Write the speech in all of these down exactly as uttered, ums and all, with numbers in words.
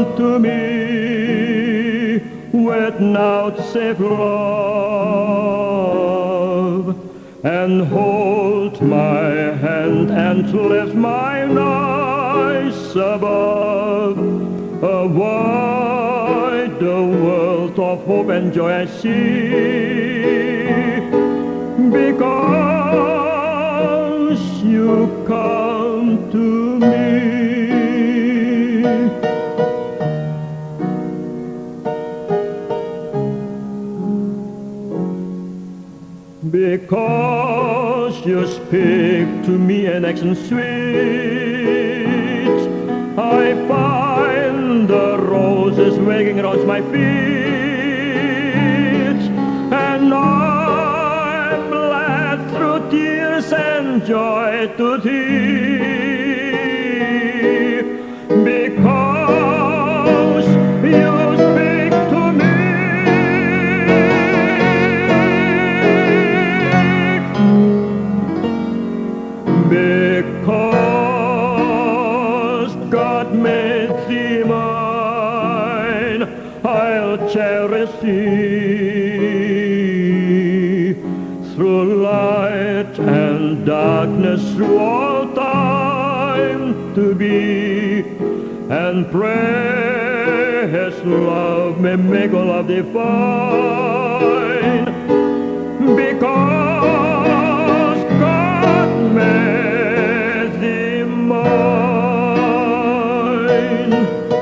to me without save love, and hold my hand and lift my eyes above a wide world of hope and joy I see, because you come to me. Because you speak to me in accents sweet, I find the roses waking around my feet, and I'm led through tears and joy to thee, because you speak to me. Because God made thee mine, I'll cherish thee through light and darkness, through all time to be, and pray His love may make all love divine. Because God made thee mine.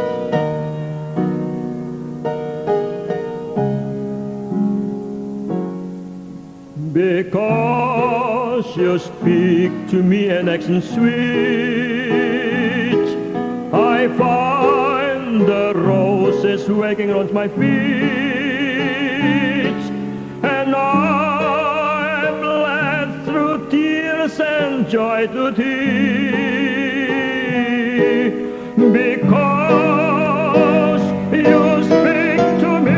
Because you speak to me in accents sweet, I find the roses waking around my feet, and I'm led through tears and joy to thee, because you speak to me.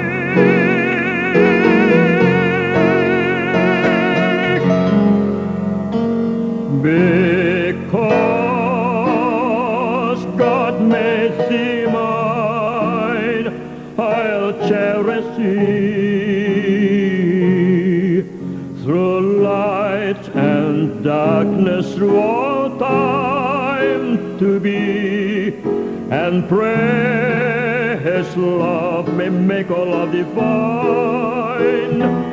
Because God made thee mine, I'll cherish thee through light and darkness, through all time to be, and pray His love may make all love divine.